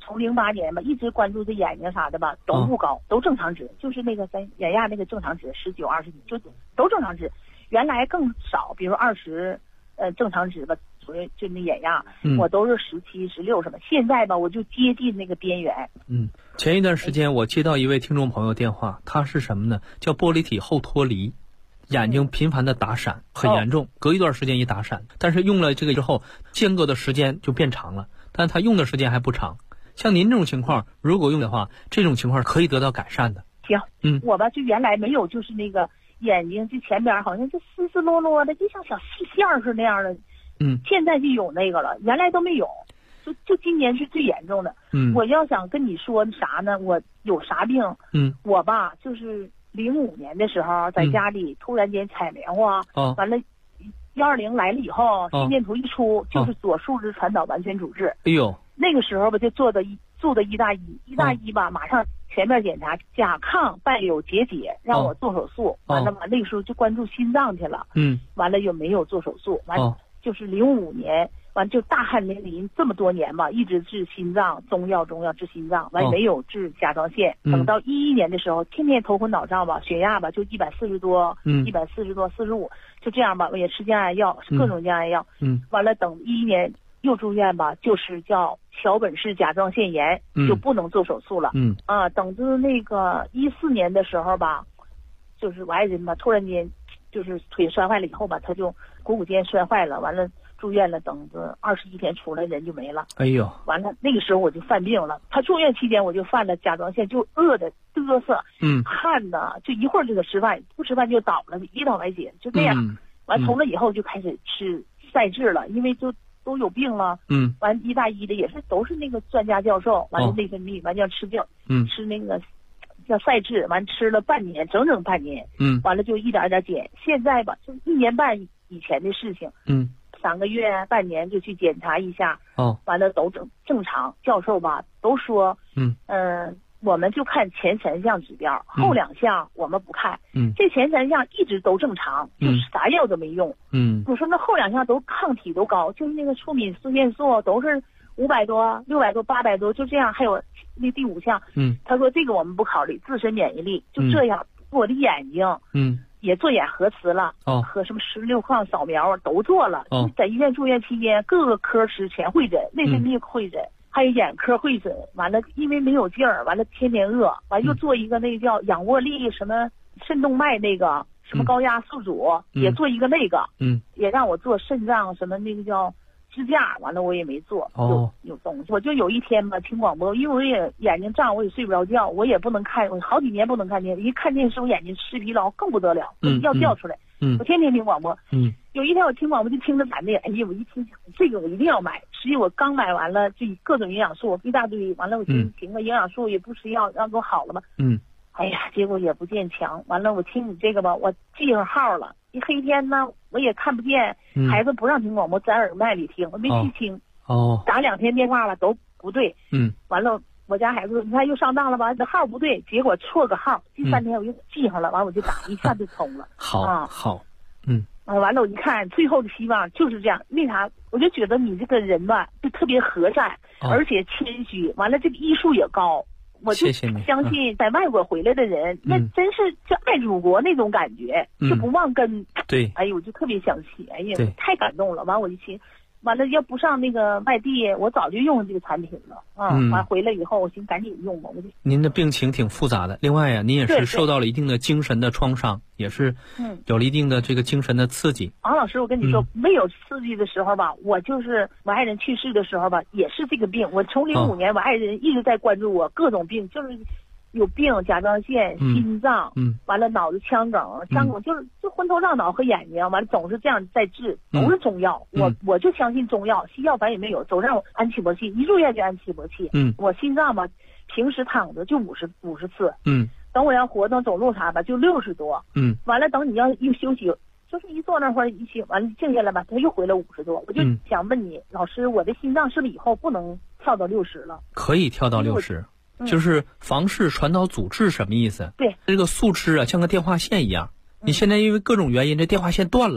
从08年吧，一直关注这眼睛啥的吧，都不高，都正常值，就是那个咱眼压那个正常值19、20几，就都正常值。原来更少，比如20，正常值吧，所以就那眼压，我都是17、16什么。现在吧，我就接近那个边缘。 前一段时间我接到一位听众朋友电话，他是什么呢？叫玻璃体后脱离，眼睛频繁的打闪，很严重，隔一段时间一打闪，但是用了这个之后，间隔的时间就变长了，但他用的时间还不长。像您这种情况，如果用的话，这种情况可以得到改善的。 行，我吧就原来没有，就是那个眼睛就前边好像就丝丝落落的，就像小细线儿似的那样的。现在就有那个了，原来都没有。就今年是最严重的。我要想跟你说啥呢？我有啥病？我吧就是05年的时候在家里突然间采棉花，完了120来了以后，心电图一出，就是左树枝传导完全阻滞。 哎呦， 那个时候吧就住的医大医吧，马上全面检查，甲亢伴有结节，让我做手术。完了那个时候就关注心脏去了。完了有没有做手术？完就是05年。完就大汗淋漓这么多年吧，一直治心脏，中药治心脏，完没有治甲状腺。等到11年的时候，天天头昏脑胀吧，血压吧就140多，140多45，就这样吧，我也吃降压药，各种降压药。完了等11年又住院吧，就是叫桥本氏甲状腺炎，就不能做手术了。等着那个14年的时候吧，就是我爱人吧，突然间就是腿摔坏了以后吧，他就股骨间摔坏了，完了。住院了，等着21天出来人就没了。 哎呦， 完了那个时候我就犯病了。他住院期间我就犯了甲状腺，就饿的嘚瑟，汗呢就一会儿就得吃饭，不吃饭就倒了，一倒白血，就这样。完从那以后就开始吃赛制了，因为就都有病了。完医大医的也是都是那个专家教授，完了内分泌，完要吃药，吃那个叫赛制，完吃了半年，整半年。完了就一点点减。现在吧，就1年半以前的事情。3个月、半年就去检查一下，完了都正常。教授吧都说，我们就看前3项指标，后2项我们不看。这前3项一直都正常，就是啥药都没用。我说那后2项都抗体都高，就是那个促敏素腺素都是500多、600多、800多，就这样。还有那第5项，他说这个我们不考虑，自身免疫力就这样。我的眼睛，也做眼核磁了，和什么16抗扫描都做了。在医院住院期间，各个科室全会诊，内分泌会诊，还有眼科会诊。完了，因为没有劲儿，完了天天饿，完又做一个那个叫仰卧力什么肾动脉那个什么高压宿主，也做一个那个，也让我做肾脏什么那个叫支架，完了我也没做。有东西，我就有一天吧听广播，因为我也眼睛胀，我也睡不着觉，我也不能看，我好几年不能看电视，一看电视我眼睛吃疲劳更不得了，要掉出来。我天天听广播。有一天我听广播就听着咱的，哎呀，我一听这个我一定要买。实际我刚买完了，就各种营养素一大堆，完了我就停了营养素，也不吃药，让给我好了吧。哎呀，结果也不见强。完了我听你这个吧，我记上号了。一黑天呢，我也看不见，孩子不让听广播，在耳麦里听，我没去听。打2天电话了都不对。完了我家孩子说你看又上当了吧，这号不对，结果错个号。第3天我又记上了，完了我就打，一下就通了。 好。 完了我一看最后的希望就是这样，为啥？我就觉得你这个人吧就特别和善，而且谦虚，完了这个医术也高。我就相信在外国回来的人，那真是就爱祖国那种感觉，就不忘根。 对， 哎呦，我就特别想起，哎呀，太感动了。完我就寻，完了要不上那个外地，我早就用这个产品了。完回来以后，我寻赶紧用吧。 您的病情挺复杂的，另外呀，您也是受到了一定的精神的创伤，也是有了一定的这个精神的刺激。 王老师，我跟你说，没有刺激的时候吧，我就是我爱人去世的时候吧，也是这个病。我从05年，我爱人一直在关注我各种病，就是有病，甲状腺、心脏，完了脑子腔梗就昏头胀脑和眼睛，完了总是这样在治，都是中药。我就相信中药，西药咱也没有，总让我安起搏器，一住院就安起搏器。我心脏吧，平时躺着就50次，等我要活动走路啥吧，就60多，完了等你要一休息，就是一坐那会儿一休，完了静下来吧，他又回来50多。我就想问你，老师，我的心脏是不是以后不能跳到60了？ 可以跳到60。就是房室传导阻滞什么意思？ 对， 这个树枝啊，像个电话线一样。你现在因为各种原因，这电话线断了。 对。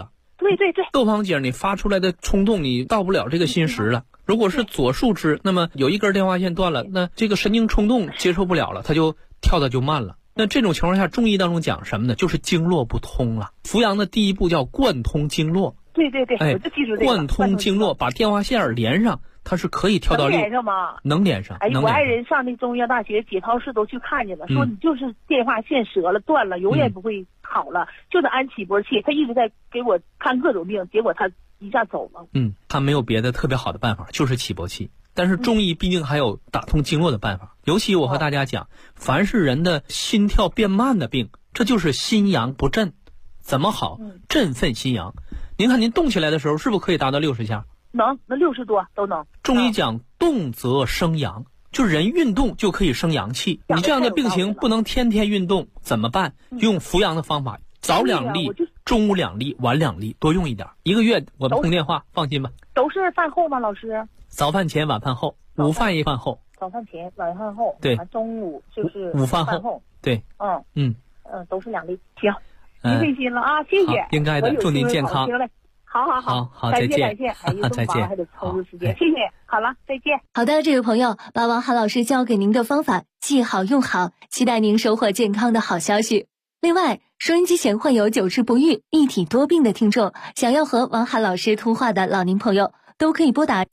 对对对， 窦房结你发出来的冲动，你到不了这个心室了。如果是左树枝，那么有一根电话线断了，那这个神经冲动接受不了了，它就跳的就慢了。那这种情况下，中医当中讲什么呢？就是经络不通了。扶阳的第一步叫贯通经络。 对对对，我就记住这个。 贯通经络，把电话线连上，它是可以跳到能连上吗？ 能连上。 哎，我爱人上那中医药大学解剖室都去看见了，说你就是电话线折了断了，永远不会好了，就得安起搏器。他一直在给我看各种病，结果他一下走了。 他没有别的特别好的办法，就是起搏器。但是中医毕竟还有打通经络的办法。尤其我和大家讲，凡是人的心跳变慢的病，这就是心阳不振。怎么好？振奋心阳。您看您动起来的时候，是不是可以达到60下？ 能60多都能。 中医讲动则生阳，就人运动就可以生阳气。你这样的病情不能天天运动，怎么办？用扶阳的方法，早2粒，中午2粒，晚2粒，多用一点。1个月我们通电话，放心吧。 都是饭后吗，老师？ 早饭前，晚饭后，午饭一饭后。 早饭前，晚饭后。 对。 中午就是午饭后。对。 都是2粒。行，您费心了啊，谢谢。 应该的，祝您健康。 好， 再见。 感谢。哎呦， 再见。 还得抽出时间，谢谢。好了，再见。 好的，这位朋友，把王涵老师教给您的方法记好用好，期待您收获健康的好消息。另外，收音机前患有久治不愈、一体多病的听众，想要和王涵老师通话的老年朋友，都可以拨打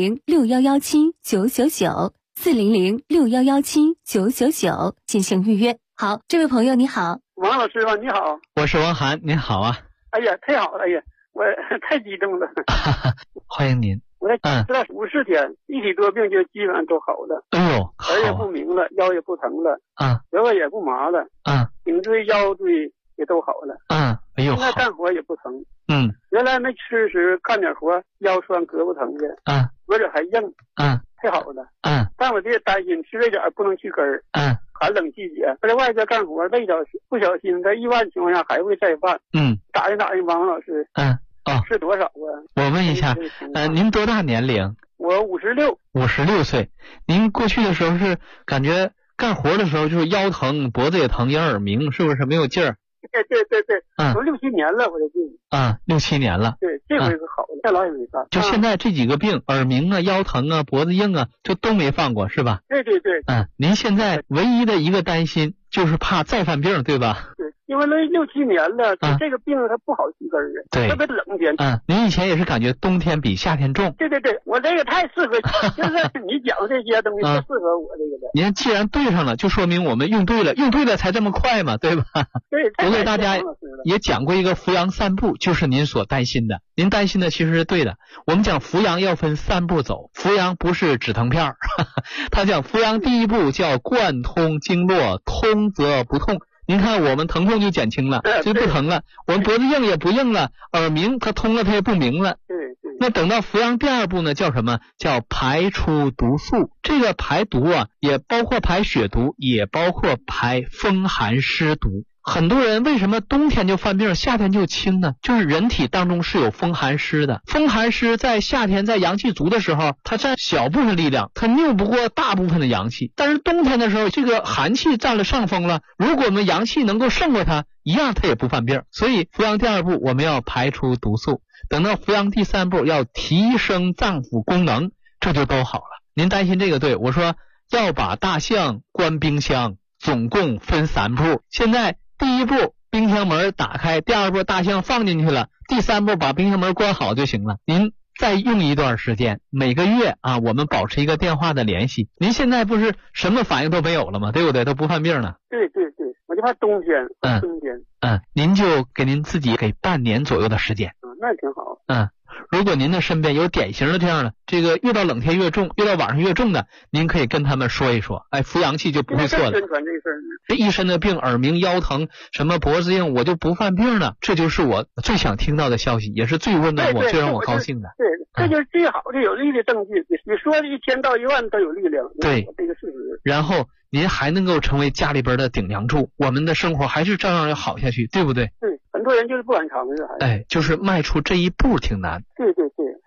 400-6117-999，400-6117-999进行预约。好，这位朋友你好。 王老师吧，你好。 我是王涵，您好啊。 哎呀，太好了，哎呀，我太激动了。 欢迎您。 我知道50天，一体多病就基本上都好了。 哎呦， 耳也不鸣了，腰也不疼了，舌头也不麻了，颈椎腰椎也都好了。 哎呦， 现在干活也不疼。原来没吃时干点活腰酸胳膊疼的，脖子还硬。太好了。但我这个担心，吃这点不能去根儿。寒冷季节，在外边干活累着，不小心在意外情况下还会再犯。打听王老师。是多少啊？ 我问一下，您多大年龄？ 我56。 56岁。您过去的时候是感觉干活的时候就是腰疼、脖子也疼、也耳鸣，是不是没有劲儿？ 对，都6、7年了，我这病。 6、7年了。 对，这回是好的，再老也没犯。 就现在这几个病，耳鸣啊、腰疼啊、脖子硬啊，就都没犯过，是吧？ 对。 您现在唯一的一个担心就是怕再犯病，对吧？ 对，因为那6、7年了，这个病它不好去根儿啊。 对， 特别冷天。 您以前也是感觉冬天比夏天重。 对，我这个太适合，就是你讲这些东西太适合我这个的。 您既然对上了，就说明我们用对了才这么快嘛，对吧？ 对。 我给大家也讲过一个扶阳3步，就是您所担心的。您担心的其实是对的。我们讲扶阳要分3步走，扶阳不是止疼片他讲扶阳第一步叫贯通经络，通则不痛。您看我们疼痛就减轻了，就不疼了。我们脖子硬也不硬了，耳鸣它通了它也不鸣了。 对。 那等到扶阳第2步呢，叫什么？叫排出毒素。这个排毒啊，也包括排血毒，也包括排风寒湿毒。很多人为什么冬天就犯病，夏天就轻呢？就是人体当中是有风寒湿的。风寒湿在夏天在阳气足的时候，它占小部分力量，它拗不过大部分的阳气。但是冬天的时候，这个寒气占了上风了，如果我们阳气能够胜过它，一样它也不犯病。所以扶阳第2步我们要排出毒素，等到扶阳第3步要提升脏腑功能，这就都好了。您担心这个对，我说要把大象关冰箱，总共分3步。现在第1步冰箱门打开，第2步大象放进去了，第3步把冰箱门关好就行了。您再用一段时间，每个月我们保持一个电话的联系。您现在不是什么反应都没有了吗？对不对？都不犯病了。 对，我就怕冬天。冬天。 您就给您自己给半年左右的时间。 那挺好。 如果您的身边有典型的这样的，这个越到冷天越重，越到晚上越重的，您可以跟他们说一说，扶阳气就不会错了。 宣传这事儿， 这一身的病，耳鸣、腰疼、什么脖子硬，我就不犯病了。这就是我最想听到的消息，也是最温暖我、最让我高兴的。 对，这就是最好的有力的证据。你说的1000到1万都有力量。 对， 这个事实。 然后您还能够成为家里边的顶梁柱，我们的生活还是照样要好下去，对不对？ 对，很多人就是不敢尝试。 就是迈出这一步挺难。 对。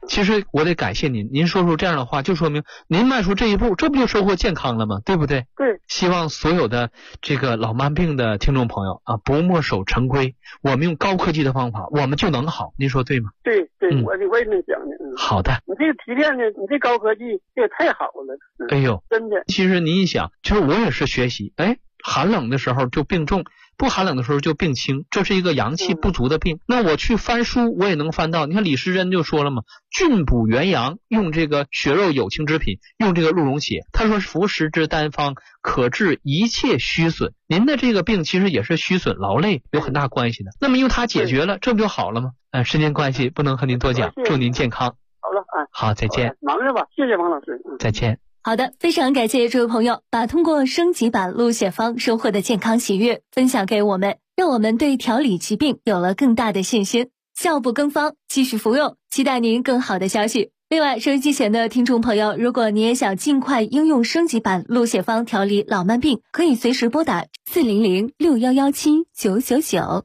其实我得感谢您，您说出这样的话，就说明您迈出这一步，这不就收获健康了吗？对不对？ 对。 希望所有的这个老慢病的听众朋友啊，不墨守成规，我们用高科技的方法，我们就能好。您说对吗？ 对，我也能讲的。 好的。 你这个提炼的，你这高科技这也太好了。 哎呦， 真的。 其实您一想，就是我也是学习，寒冷的时候就病重，不寒冷的时候就病轻，这是一个阳气不足的病。那我去翻书，我也能翻到。你看李时珍就说了嘛，菌补元阳，用这个血肉有情之品，用这个鹿茸血。他说服食之单方，可治一切虚损。您的这个病其实也是虚损劳累有很大关系的。那么用它解决了，这不就好了吗？时间关系不能和您多讲，祝您健康。 好了， 好，再见。 忙着吧，谢谢王老师。 再见。 好的，非常感谢这位朋友把通过升级版鹿血方收获的健康喜悦分享给我们，让我们对调理疾病有了更大的信心。效不更方，继续服用，期待您更好的消息。另外，收音机前的听众朋友，如果你也想尽快应用升级版鹿血方调理老慢病，可以随时拨打400-6117-999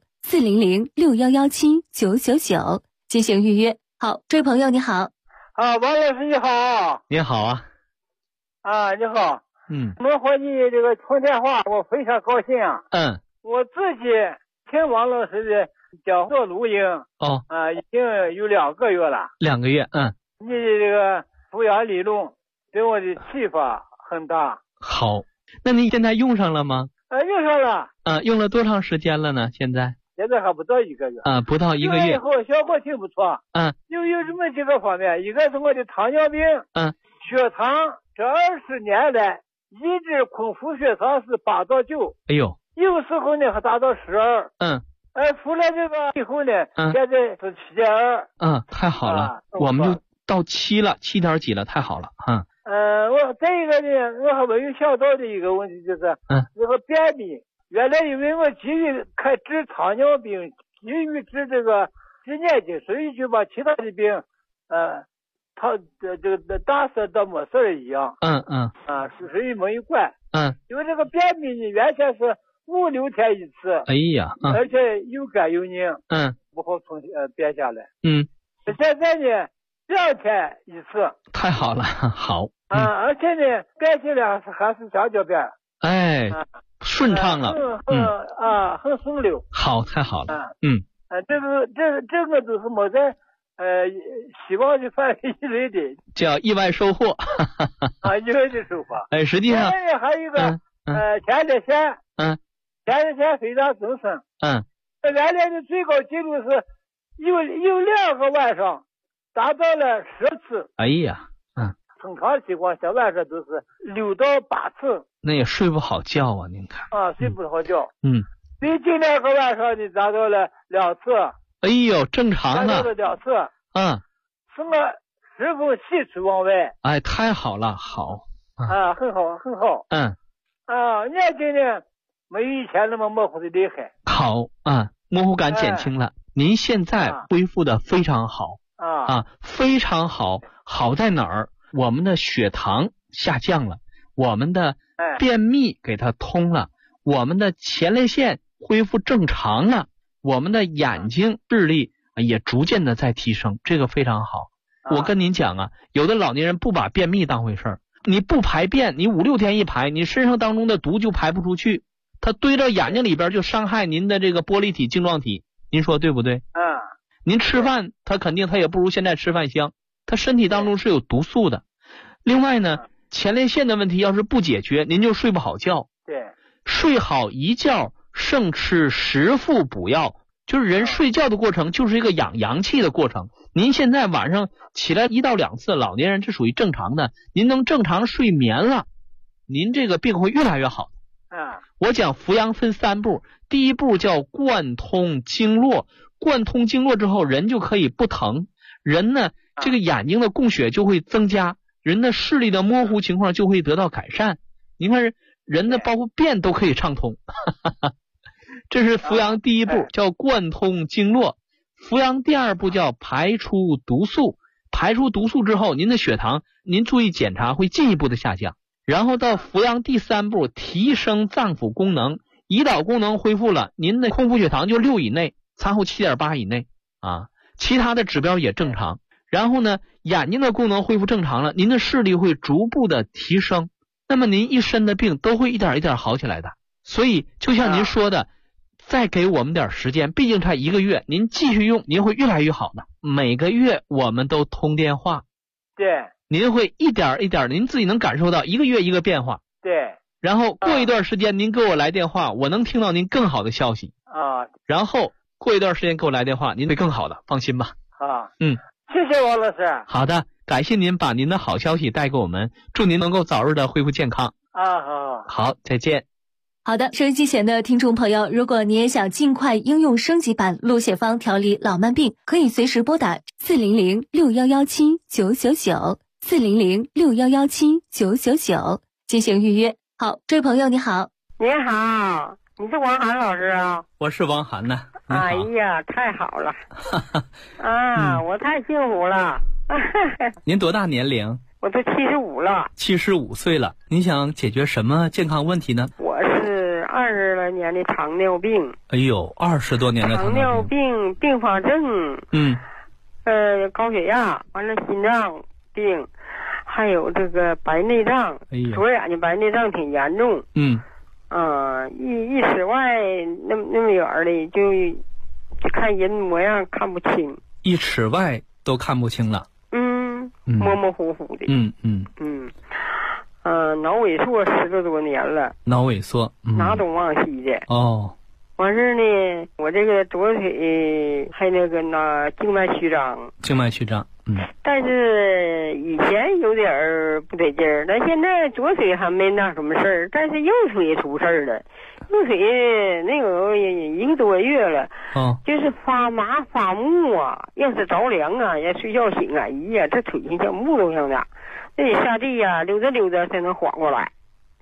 400-6117-999进行预约。好，这位朋友你好。 王老师你好。 你好啊。 你好。能和你这个通电话，我非常高兴啊。我自己听王老师的讲座录音已经有2个月了。 2个月。 你的这个抚养理论对我的启发很大。 好，那你现在用上了吗？ 用上了。 用了多长时间了呢？现在还不到1个月。 不到1个月。 以后效果挺不错。有这么几个方面，一个是我的糖尿病。血糖这20年来一直空腹血糖是8到9。 哎呦。 有时候呢还达到12。服了这个以后呢，现在是7.2。 太好了，我们就到7了，7点几了，太好了。 我再一个呢，我还没有想到的一个问题就是，这个便秘。原来因为我急于治糖尿病，急于治这个治眼睛，所以就把其他的病，这个大事当没事一样。所以没有管。因为这个便秘呢，原先是5、6天一次。 哎呀。 而且又干又拧。不好从便下来。现在呢，2天一次。 太好了，好。 而且呢，便起来还是香蕉便。 顺畅了。 很顺溜。 好，太好了。 这个都是没在希望的范围以内的， 叫意外收获。 意外的收获。 实际上还有一个前列腺。前列腺非常增生。原来的最高记录是有2个晚上达到了10次。 哎呀。 正常情况下晚上都是6到8次。 那也睡不好觉啊，您看。 睡不好觉。最近2个晚上呢达到了2次。 哎呦，正常的。 达到了2次。是我十分喜出望外。 太好了，好。 很好，很好。眼睛呢没有以前那么模糊的厉害。 好。模糊感减轻了。您现在恢复的非常好。非常好。好在哪儿？我们的血糖下降了，我们的便秘给它通了，我们的前列腺恢复正常了，我们的眼睛视力也逐渐的在提升，这个非常好。我跟您讲有的老年人不把便秘当回事儿，你不排便，你5、6天一排，你身上当中的毒就排不出去，它堆到眼睛里边就伤害您的这个玻璃体晶状体，您说对不对？您吃饭它肯定它也不如现在吃饭香，它身体当中是有毒素的。另外呢，前列腺的问题要是不解决，您就睡不好觉。睡好一觉胜吃10副补药，就是人睡觉的过程就是一个养阳气的过程。您现在晚上起来1到2次，老年人这属于正常的，您能正常睡眠了，您这个病会越来越好。我讲扶阳分3步，第一步叫贯通经络，贯通经络之后，人就可以不疼，人呢这个眼睛的供血就会增加，人的视力的模糊情况就会得到改善。您看人的包括便都可以畅通。这是扶阳第一步，叫贯通经络。扶阳第2步叫排出毒素，排出毒素之后，您的血糖您注意检查会进一步的下降。然后到扶阳第3步，提升脏腑功能，胰岛功能恢复了，您的空腹血糖就6以内，餐后7.8以内其他的指标也正常。 然后呢，眼睛的功能恢复正常了，您的视力会逐步的提升，那么您一身的病都会一点一点好起来的。所以就像您说的，再给我们点时间，毕竟才1个月，您继续用，您会越来越好的。每个月我们都通电话， 对， 您会一点一点，您自己能感受到1个月一个变化， 对。 然后过一段时间您给我来电话，我能听到您更好的消息啊。 然后过一段时间给我来电话，您会更好的，放心吧。 啊，谢谢王老师。 好的，感谢您把您的好消息带给我们，祝您能够早日的恢复健康。好，再见。 好的，收音机前的听众朋友，如果你也想尽快应用升级版鹿血芳调理老慢病，可以随时拨打400-6117-999，400-6117-999进行预约。好，这位朋友你好。 你好，你是王涵老师啊？ 我是王涵呢。 哎呀，太好了我太幸福了。 您多大年龄？ 我都75了。 75岁了，您想解决什么健康问题呢？ 我是20来年的糖尿病。 哎呦，20多年的糖尿病并发症。高血压，完了心脏病，还有这个白内障。左眼睛白内障挺严重。一尺外那么远的就看人模样看不清。 1尺外都看不清了。 模模糊糊的。脑萎缩10多年了。 脑萎缩， 拿东忘西的。完事呢，我这个左腿还那个静脉曲张。但是以前有点不得劲儿，但现在左腿还没那什么事儿，但是右腿出事儿了。右腿那个1个多月了，就是发麻发木啊，要是着凉啊，要睡觉醒啊，哎呀，这腿像木头像的，那得下地呀，溜达溜达才能缓过来。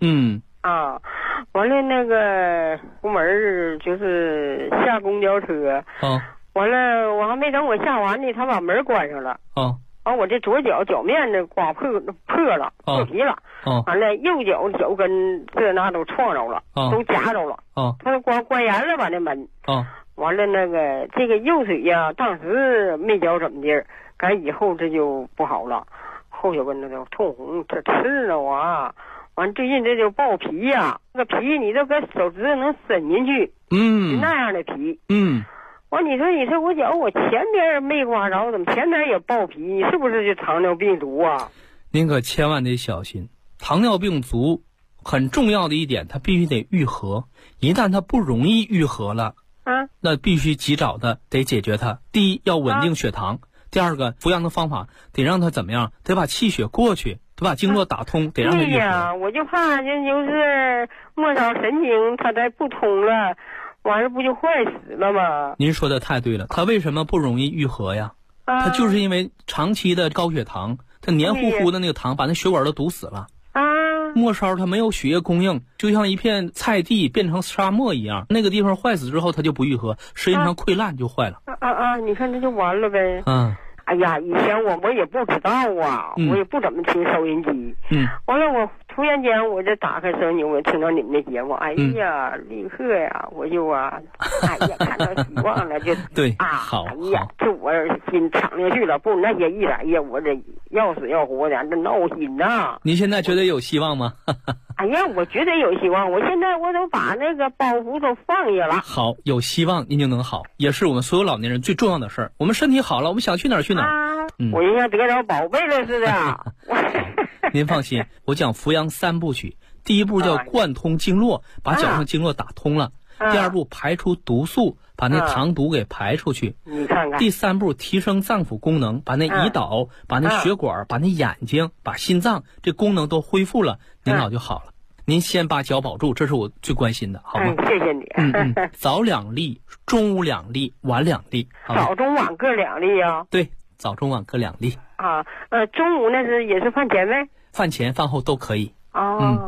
完了那个出门就是下公交车。完了我还没等我下完呢，他把门关上了。完我这左脚脚面子刮破了，破皮了。完了右脚脚跟这那都撞着了，都夹着了。他都关严了吧那门。完了那个这个右腿呀，当时没觉怎么地，赶以后这就不好了，后脚跟子就通红，这刺挠啊。完最近这就爆皮呀，那个皮你都搁手指头能伸进去。那样的皮。完你说我脚我前边没刮着，怎么前边也爆皮？你是不是就糖尿病足啊？ 您可千万得小心，糖尿病足很重要的一点，它必须得愈合。一旦它不容易愈合了，那必须及早的得解决它。第一，要稳定血糖；第二个，服药的方法得让它怎么样？得把气血过去，得把经络打通，得让它愈合。 对呀，我就怕就是末梢神经它再不通了。完了不就坏死了吗？ 您说的太对了，它为什么不容易愈合呀？它就是因为长期的高血糖，它黏糊糊的那个糖把那血管都堵死了。末梢它没有血液供应，就像一片菜地变成沙漠一样，那个地方坏死之后它就不愈合，时间长溃烂就坏了。 你看这就完了呗。哎呀，以前我也不知道啊，我也不怎么听收音机。完了我突然间我这打开收音机，我听到你们的节目，哎呀，立刻呀，我就哎呀，看到希望了，就对好， 哎呀，这我心敞亮去了，不那些一来呀，我这要死要活的，这闹心呐。 您现在觉得有希望吗？ 哎呀，我觉得有希望，我现在我都把那个包袱都放下了。 好，有希望您就能好，也是我们所有老年人最重要的事儿。我们身体好了，我们想去哪儿去哪儿。 我就像得着宝贝了似的。 您放心，我讲扶阳3部曲，第一步叫贯通经络，把脚上经络打通了；第二步排除毒素，把那糖毒给排出去。 你看看。 第3步提升脏腑功能，把那胰岛、把那血管、把那眼睛、把心脏这功能都恢复了，您老就好了。您先把脚保住，这是我最关心的，好吗？ 谢谢你。 早2粒，中午2粒，晚2粒。 早中晚各2粒啊？ 对，早中晚各2粒。 中午那是也是饭前呗？ 饭前饭后都可以。